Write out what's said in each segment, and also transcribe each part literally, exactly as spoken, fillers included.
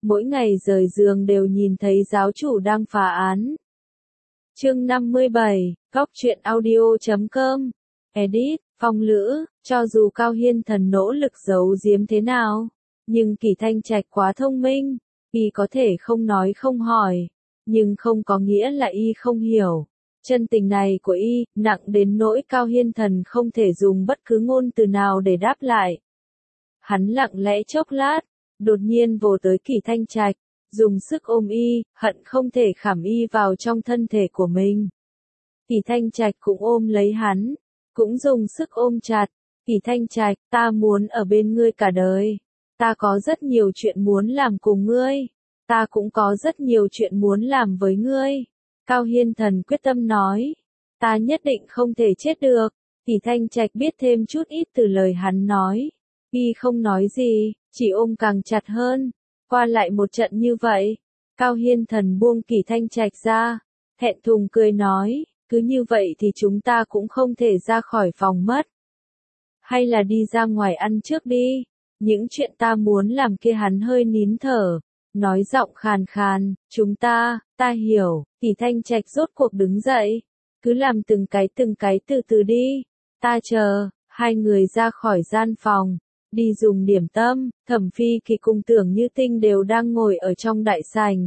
mỗi ngày rời giường đều nhìn thấy giáo chủ đang phá án. Chương năm mươi bảy, góc truyện audio chấm com. Edit, Phong Lữ, cho dù Cao Hiên Thần nỗ lực giấu giếm thế nào, nhưng Kỳ Thanh Trạch quá thông minh, y có thể không nói không hỏi, nhưng không có nghĩa là y không hiểu. Chân tình này của y, nặng đến nỗi Cao Hiên Thần không thể dùng bất cứ ngôn từ nào để đáp lại. Hắn lặng lẽ chốc lát, đột nhiên vồ tới Kỳ Thanh Trạch, dùng sức ôm y, hận không thể khảm y vào trong thân thể của mình. Kỳ Thanh Trạch cũng ôm lấy hắn, cũng dùng sức ôm chặt. Kỳ Thanh Trạch, ta muốn ở bên ngươi cả đời. Ta có rất nhiều chuyện muốn làm cùng ngươi. Ta cũng có rất nhiều chuyện muốn làm với ngươi. Cao Hiên Thần quyết tâm nói. Ta nhất định không thể chết được. Kỳ Thanh Trạch biết thêm chút ít từ lời hắn nói. Y không nói gì, chỉ ôm càng chặt hơn. Qua lại một trận như vậy, Cao Hiên Thần buông Kỳ Thanh Trạch ra, thẹn thùng cười nói, cứ như vậy thì chúng ta cũng không thể ra khỏi phòng mất. Hay là đi ra ngoài ăn trước đi, những chuyện ta muốn làm kia. Hắn hơi nín thở, nói giọng khàn khàn, chúng ta, ta hiểu. Kỳ Thanh Trạch rốt cuộc đứng dậy, cứ làm từng cái từng cái từ từ đi, ta chờ. Hai người ra khỏi gian phòng, đi dùng điểm tâm. Thẩm Phi Kỳ cùng Tưởng Như Tinh đều đang ngồi ở trong đại sảnh.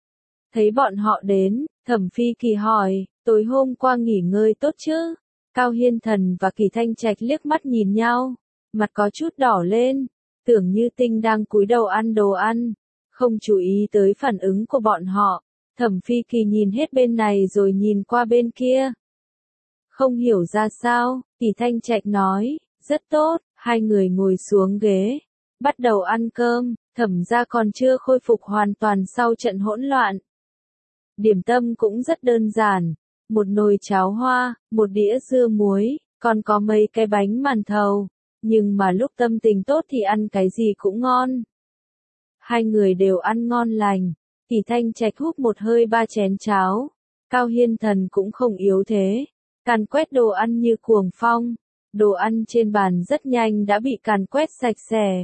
Thấy bọn họ đến, Thẩm Phi Kỳ hỏi, tối hôm qua nghỉ ngơi tốt chứ? Cao Hiên Thần và Kỳ Thanh Trạch liếc mắt nhìn nhau, mặt có chút đỏ lên. Tưởng Như Tinh đang cúi đầu ăn đồ ăn, không chú ý tới phản ứng của bọn họ. Thẩm Phi Kỳ nhìn hết bên này rồi nhìn qua bên kia. Không hiểu ra sao, Kỳ Thanh Trạch nói, rất tốt. Hai người ngồi xuống ghế, bắt đầu ăn cơm. Thẩm gia còn chưa khôi phục hoàn toàn sau trận hỗn loạn. Điểm tâm cũng rất đơn giản, một nồi cháo hoa, một đĩa dưa muối, còn có mấy cái bánh màn thầu, nhưng mà lúc tâm tình tốt thì ăn cái gì cũng ngon. Hai người đều ăn ngon lành. Kỳ Thanh Trạch húp một hơi ba chén cháo. Cao Hiên Thần cũng không yếu thế, càn quét đồ ăn như cuồng phong. Đồ ăn trên bàn rất nhanh đã bị càn quét sạch sẽ.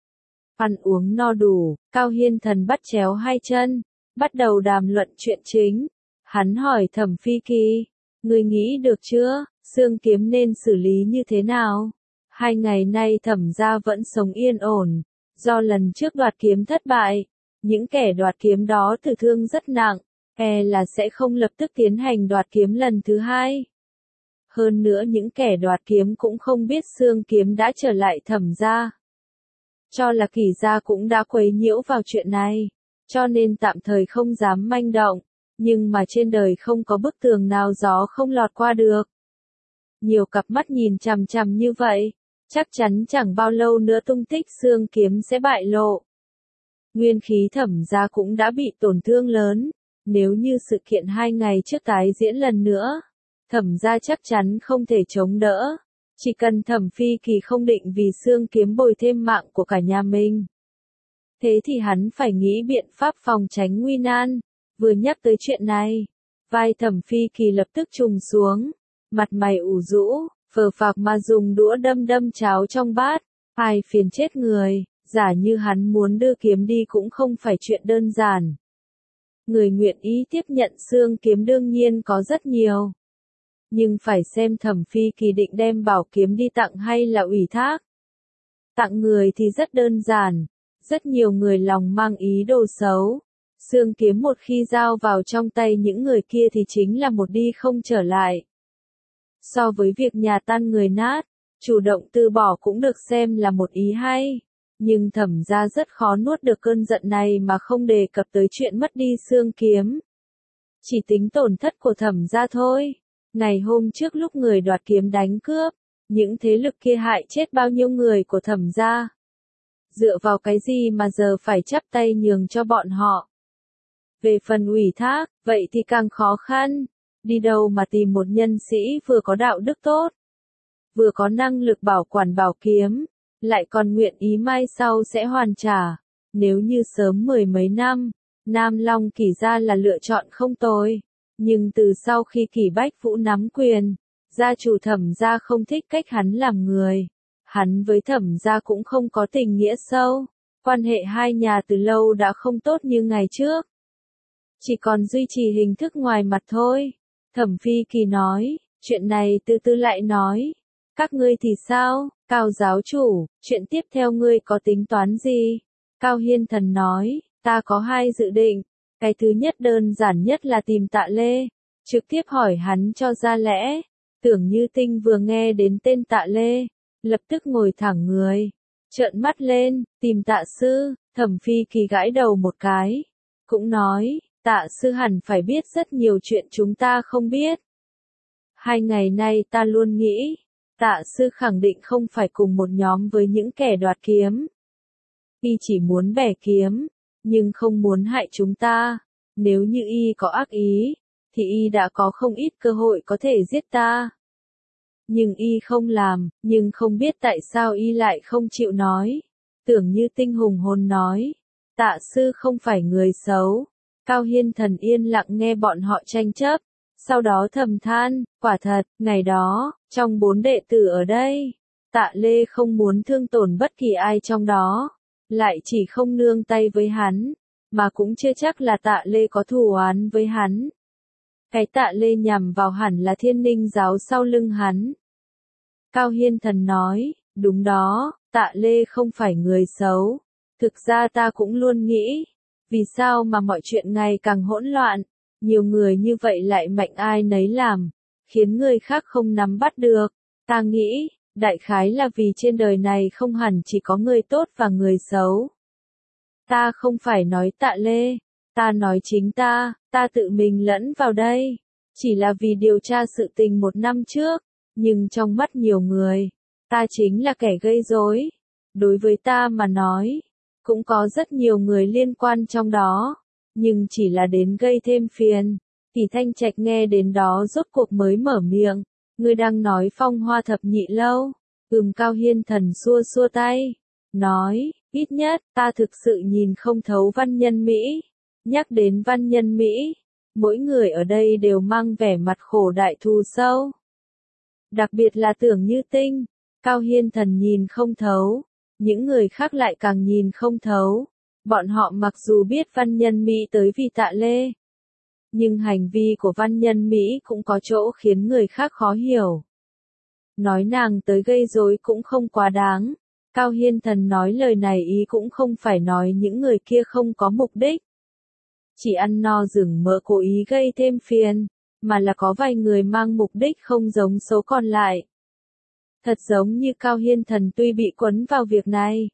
Ăn uống no đủ, Cao Hiên Thần bắt chéo hai chân, bắt đầu đàm luận chuyện chính. Hắn hỏi Thẩm Phi Kỳ, ngươi nghĩ được chưa, xương kiếm nên xử lý như thế nào? Hai ngày nay Thẩm gia vẫn sống yên ổn, do lần trước đoạt kiếm thất bại, những kẻ đoạt kiếm đó tử thương rất nặng, e là sẽ không lập tức tiến hành đoạt kiếm lần thứ hai. Hơn nữa những kẻ đoạt kiếm cũng không biết xương kiếm đã trở lại Thẩm gia. Cho là Kỳ gia cũng đã quấy nhiễu vào chuyện này, cho nên tạm thời không dám manh động, nhưng mà trên đời không có bức tường nào gió không lọt qua được. Nhiều cặp mắt nhìn chằm chằm như vậy, chắc chắn chẳng bao lâu nữa tung tích xương kiếm sẽ bại lộ. Nguyên khí Thẩm gia cũng đã bị tổn thương lớn, nếu như sự kiện hai ngày trước tái diễn lần nữa, Thẩm gia chắc chắn không thể chống đỡ. Chỉ cần Thẩm Phi Kỳ không định vì xương kiếm bồi thêm mạng của cả nhà mình, thế thì hắn phải nghĩ biện pháp phòng tránh nguy nan. Vừa nhắc tới chuyện này, vai Thẩm Phi Kỳ lập tức trùng xuống, mặt mày ủ rũ, phờ phạc mà dùng đũa đâm đâm cháo trong bát. Ai phiền chết người, giả như hắn muốn đưa kiếm đi cũng không phải chuyện đơn giản. Người nguyện ý tiếp nhận xương kiếm đương nhiên có rất nhiều, nhưng phải xem Thẩm Phi Kỳ định đem bảo kiếm đi tặng hay là ủy thác. Tặng người thì rất đơn giản, rất nhiều người lòng mang ý đồ xấu. Xương kiếm một khi giao vào trong tay những người kia thì chính là một đi không trở lại. So với việc nhà tan người nát, chủ động từ bỏ cũng được xem là một ý hay. Nhưng Thẩm gia rất khó nuốt được cơn giận này mà không đề cập tới chuyện mất đi xương kiếm. Chỉ tính tổn thất của Thẩm gia thôi. Ngày hôm trước lúc người đoạt kiếm đánh cướp, những thế lực kia hại chết bao nhiêu người của Thẩm gia. Dựa vào cái gì mà giờ phải chắp tay nhường cho bọn họ? Về phần ủy thác, vậy thì càng khó khăn. Đi đâu mà tìm một nhân sĩ vừa có đạo đức tốt, vừa có năng lực bảo quản bảo kiếm, lại còn nguyện ý mai sau sẽ hoàn trả. Nếu như sớm mười mấy năm, Nam Long Kỳ gia là lựa chọn không tồi. Nhưng từ sau khi Kỳ Bách Vũ nắm quyền, gia chủ Thẩm gia không thích cách hắn làm người. Hắn với Thẩm gia cũng không có tình nghĩa sâu, Quan hệ hai nhà từ lâu đã không tốt như ngày trước. Chỉ còn duy trì hình thức ngoài mặt thôi. Thẩm Phi Kỳ nói, chuyện này từ từ lại nói. Các ngươi thì sao, Cao giáo chủ, chuyện tiếp theo ngươi có tính toán gì? Cao Hiên Thần nói, ta có hai dự định. Cái thứ nhất đơn giản nhất là tìm Tạ Lê. Trực tiếp hỏi hắn cho ra lẽ. Tưởng Như Tinh vừa nghe đến tên Tạ Lê. Lập tức ngồi thẳng người. Trợn mắt lên, tìm Tạ sư. Thẩm Phi Kỳ gãi đầu một cái. Cũng nói, Tạ sư hẳn phải biết rất nhiều chuyện chúng ta không biết. Hai ngày nay ta luôn nghĩ, Tạ sư khẳng định không phải cùng một nhóm với những kẻ đoạt kiếm. Y chỉ muốn bẻ kiếm, nhưng không muốn hại chúng ta. Nếu như y có ác ý, thì y đã có không ít cơ hội có thể giết ta. Nhưng y không làm, nhưng không biết tại sao y lại không chịu nói. Tưởng Như Tinh hùng hồn nói, Tạ sư không phải người xấu. Cao Hiên Thần yên lặng nghe bọn họ tranh chấp, sau đó thầm than, quả thật, ngày đó, trong bốn đệ tử ở đây, Tạ Lê không muốn thương tổn bất kỳ ai trong đó, lại chỉ không nương tay với hắn, mà cũng chưa chắc là Tạ Lê có thù oán với hắn. Cái Tạ Lê nhằm vào hẳn là Thiên Ninh giáo sau lưng hắn. Cao Hiên Thần nói, đúng đó, Tạ Lê không phải người xấu. Thực ra ta cũng luôn nghĩ, vì sao mà mọi chuyện ngày càng hỗn loạn, nhiều người như vậy lại mạnh ai nấy làm, khiến người khác không nắm bắt được. Ta nghĩ, đại khái là vì trên đời này không hẳn chỉ có người tốt và người xấu. Ta không phải nói Tạ Lê, ta nói chính ta, ta tự mình lẫn vào đây, chỉ là vì điều tra sự tình một năm trước, nhưng trong mắt nhiều người, ta chính là kẻ gây rối. Đối với ta mà nói, cũng có rất nhiều người liên quan trong đó, nhưng chỉ là đến gây thêm phiền. Thì Thanh Trạch nghe đến đó rốt cuộc mới mở miệng, ngươi đang nói Phong Hoa Thập Nhị Lâu. Ừm. Cao Hiên Thần xua xua tay, nói, ít nhất, ta thực sự nhìn không thấu văn nhân Mỹ. Nhắc đến văn nhân Mỹ, mỗi người ở đây đều mang vẻ mặt khổ đại thù sâu. Đặc biệt là Tưởng Như Tinh, Cao Hiên Thần nhìn không thấu, những người khác lại càng nhìn không thấu. Bọn họ mặc dù biết văn nhân Mỹ tới vì Tạ Lê, nhưng hành vi của văn nhân Mỹ cũng có chỗ khiến người khác khó hiểu. Nói nàng tới gây rối cũng không quá đáng. Cao Hiên Thần nói lời này ý cũng không phải nói những người kia không có mục đích. Chỉ ăn no rừng mỡ cố ý gây thêm phiền, mà là có vài người mang mục đích không giống số còn lại. Thật giống như Cao Hiên Thần tuy bị quấn vào việc này,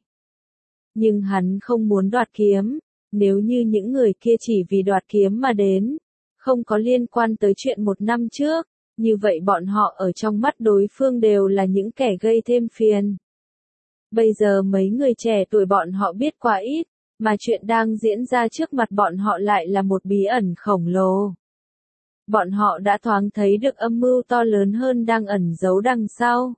nhưng hắn không muốn đoạt kiếm. Nếu như những người kia chỉ vì đoạt kiếm mà đến, không có liên quan tới chuyện một năm trước, như vậy bọn họ ở trong mắt đối phương đều là những kẻ gây thêm phiền. Bây giờ mấy người trẻ tuổi bọn họ biết quá ít, mà chuyện đang diễn ra trước mặt bọn họ lại là một bí ẩn khổng lồ. Bọn họ đã thoáng thấy được âm mưu to lớn hơn đang ẩn giấu đằng sau.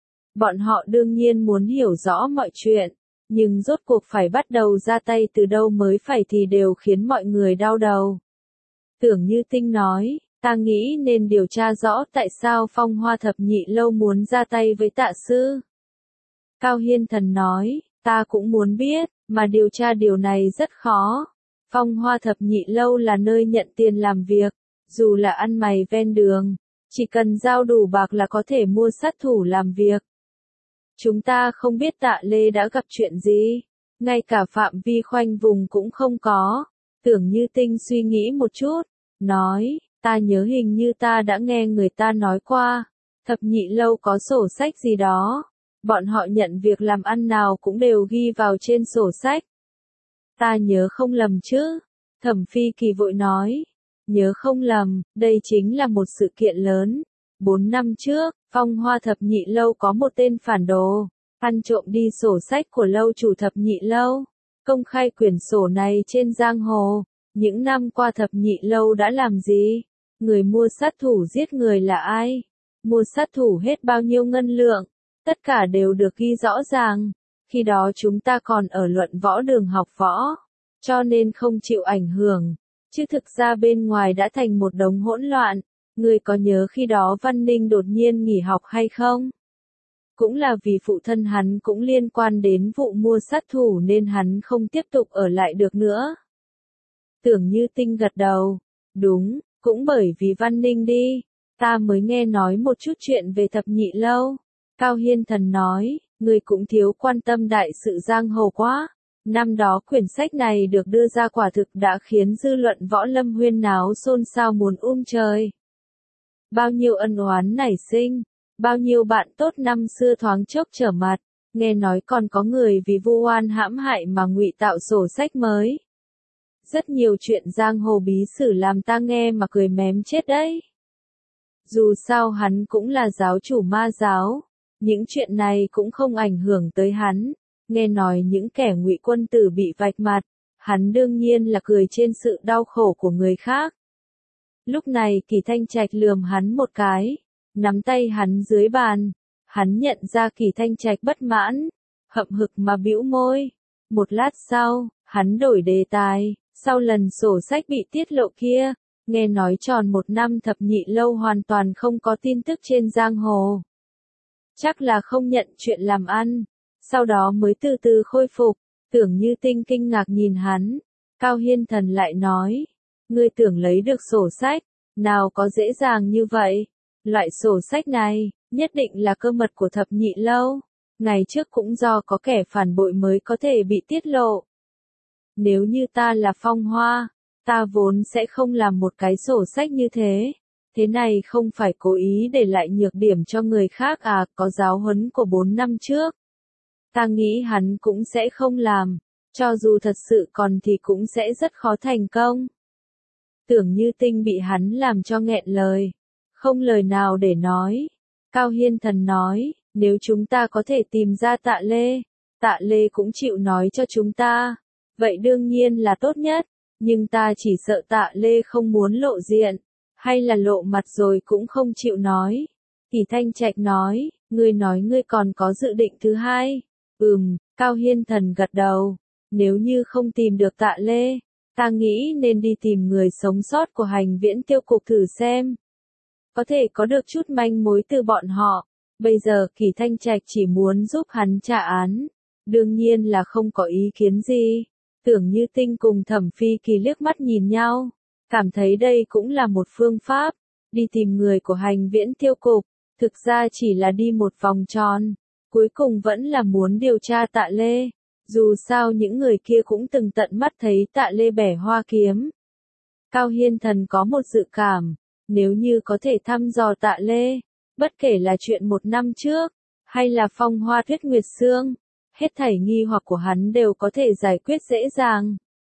Bọn họ đương nhiên muốn hiểu rõ mọi chuyện, nhưng rốt cuộc phải bắt đầu ra tay từ đâu mới phải thì đều khiến mọi người đau đầu. Tưởng Như Tinh nói, ta nghĩ nên điều tra rõ tại sao Phong Hoa Thập Nhị Lâu muốn ra tay với Tạ sư. Cao Hiên Thần nói, ta cũng muốn biết, mà điều tra điều này rất khó. Phong Hoa Thập Nhị Lâu là nơi nhận tiền làm việc, dù là ăn mày ven đường, chỉ cần giao đủ bạc là có thể mua sát thủ làm việc. Chúng ta không biết Tạ Lê đã gặp chuyện gì, ngay cả phạm vi khoanh vùng cũng không có. Tưởng Như Tinh suy nghĩ một chút, nói, ta nhớ hình như ta đã nghe người ta nói qua, Thập Nhị Lâu có sổ sách gì đó, bọn họ nhận việc làm ăn nào cũng đều ghi vào trên sổ sách. Ta nhớ không lầm chứ? Thẩm Phi Kỳ vội nói, nhớ không lầm, đây chính là một sự kiện lớn. Bốn năm trước, Phong Hoa Thập Nhị Lâu có một tên phản đồ, ăn trộm đi sổ sách của lâu chủ Thập Nhị Lâu, công khai quyển sổ này trên giang hồ. Những năm qua Thập Nhị Lâu đã làm gì? Người mua sát thủ giết người là ai? Mua sát thủ hết bao nhiêu ngân lượng? Tất cả đều được ghi rõ ràng. Khi đó chúng ta còn ở luận võ đường học võ, cho nên không chịu ảnh hưởng. Chứ thực ra bên ngoài đã thành một đống hỗn loạn. Người có nhớ khi đó Văn Ninh đột nhiên nghỉ học hay không? Cũng là vì phụ thân hắn cũng liên quan đến vụ mua sát thủ nên hắn không tiếp tục ở lại được nữa. Tưởng Như Tinh gật đầu. Đúng, cũng bởi vì Văn Ninh đi, ta mới nghe nói một chút chuyện về thập nhị lâu. Cao Hiên Thần nói, người cũng thiếu quan tâm đại sự giang hồ quá. Năm đó quyển sách này được đưa ra quả thực đã khiến dư luận võ lâm huyên náo xôn xao muốn um trời. Bao nhiêu ân oán nảy sinh, bao nhiêu bạn tốt năm xưa thoáng chốc trở mặt, nghe nói còn có người vì vu oan hãm hại mà ngụy tạo sổ sách mới. Rất nhiều chuyện giang hồ bí sử làm ta nghe mà cười mém chết đấy. Dù sao hắn cũng là giáo chủ ma giáo, những chuyện này cũng không ảnh hưởng tới hắn. Nghe nói những kẻ ngụy quân tử bị vạch mặt, hắn đương nhiên là cười trên sự đau khổ của người khác. Lúc này Kỳ Thanh Trạch lườm hắn một cái, nắm tay hắn dưới bàn, hắn nhận ra Kỳ Thanh Trạch bất mãn, hậm hực mà bĩu môi. Một lát sau, hắn đổi đề tài, sau lần sổ sách bị tiết lộ kia, nghe nói tròn một năm thập nhị lâu hoàn toàn không có tin tức trên giang hồ. Chắc là không nhận chuyện làm ăn. Sau đó mới từ từ khôi phục. Tưởng Như Tinh kinh ngạc nhìn hắn. Cao Hiên Thần lại nói, ngươi tưởng lấy được sổ sách, nào có dễ dàng như vậy. Loại sổ sách này, nhất định là cơ mật của thập nhị lâu. Ngày trước cũng do có kẻ phản bội mới có thể bị tiết lộ. Nếu như ta là Phong Hoa, ta vốn sẽ không làm một cái sổ sách như thế. Thế này không phải cố ý để lại nhược điểm cho người khác à, có giáo huấn của bốn năm trước. Ta nghĩ hắn cũng sẽ không làm, cho dù thật sự còn thì cũng sẽ rất khó thành công. Tưởng Như Tinh bị hắn làm cho nghẹn lời, không lời nào để nói. Cao Hiên Thần nói, nếu chúng ta có thể tìm ra Tạ Lê, Tạ Lê cũng chịu nói cho chúng ta, vậy đương nhiên là tốt nhất, nhưng ta chỉ sợ Tạ Lê không muốn lộ diện, hay là lộ mặt rồi cũng không chịu nói. Kỳ Thanh Trạch nói, ngươi nói ngươi còn có dự định thứ hai. Ừm, Cao Hiên Thần gật đầu. Nếu như không tìm được Tạ Lê, ta nghĩ nên đi tìm người sống sót của Hành Viễn Tiêu Cục thử xem. Có thể có được chút manh mối từ bọn họ. Bây giờ Kỳ Thanh Trạch chỉ muốn giúp hắn trả án. Đương nhiên là không có ý kiến gì. Tưởng Như Tinh cùng Thẩm Phi Kỳ liếc mắt nhìn nhau. Cảm thấy đây cũng là một phương pháp. Đi tìm người của Hành Viễn Tiêu Cục. Thực ra chỉ là đi một vòng tròn. Cuối cùng vẫn là muốn điều tra Tạ Lê. Dù sao những người kia cũng từng tận mắt thấy Tạ Lê bẻ hoa kiếm. Cao Hiên Thần có một dự cảm. Nếu như có thể thăm dò Tạ Lê, bất kể là chuyện một năm trước, hay là Phong Hoa Tuyết Nguyệt Sương, hết thảy nghi hoặc của hắn đều có thể giải quyết dễ dàng.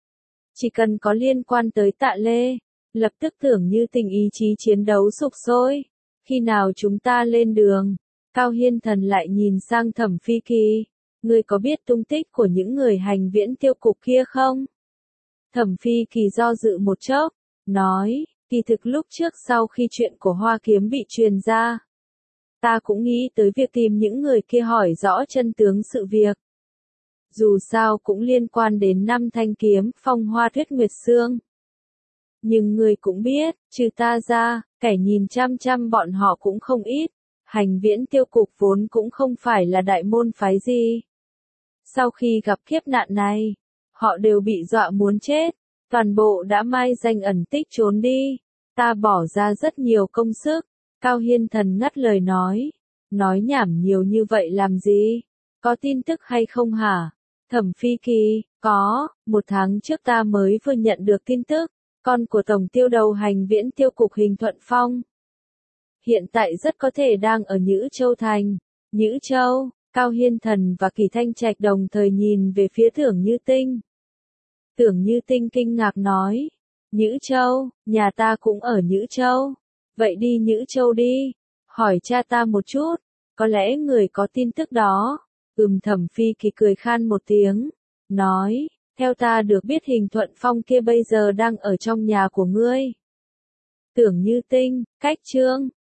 Chỉ cần có liên quan tới Tạ Lê, lập tức Tưởng Như Tinh ý chí chiến đấu sục sôi. Khi nào chúng ta lên đường? Cao Hiên Thần lại nhìn sang Thẩm Phi Kỳ. Ngươi có biết tung tích của những người Hành Viễn Tiêu Cục kia không? Thẩm Phi Kỳ do dự một chốc, nói, kỳ thực lúc trước sau khi chuyện của Hoa Kiếm bị truyền ra, ta cũng nghĩ tới việc tìm những người kia hỏi rõ chân tướng sự việc. Dù sao cũng liên quan đến năm thanh kiếm, Phong Hoa Tuyết Nguyệt Sương. Nhưng người cũng biết, trừ ta ra, kẻ nhìn chăm chăm bọn họ cũng không ít. Hành Viễn Tiêu Cục vốn cũng không phải là đại môn phái gì. Sau khi gặp kiếp nạn này, họ đều bị dọa muốn chết, toàn bộ đã mai danh ẩn tích trốn đi. Ta bỏ ra rất nhiều công sức. Cao Hiên Thần ngắt lời nói, nói nhảm nhiều như vậy làm gì? Có tin tức hay không hả? Thẩm Phi Kỳ, có, một tháng trước ta mới vừa nhận được tin tức, con của Tổng Tiêu đầu Hành Viễn Tiêu Cục Hình Thuận Phong. Hiện tại rất có thể đang ở Nhữ Châu Thành. Nhữ Châu, Cao Hiên Thần và Kỳ Thanh Trạch đồng thời nhìn về phía Tưởng Như Tinh. Tưởng Như Tinh kinh ngạc nói, Nhữ Châu, nhà ta cũng ở Nhữ Châu. Vậy đi Nhữ Châu đi, hỏi cha ta một chút, có lẽ người có tin tức đó. Ừm Thẩm Phi Kỳ cười khan một tiếng, nói, theo ta được biết Hình Thuận Phong kia bây giờ đang ở trong nhà của ngươi. Tưởng Như Tinh, cách chương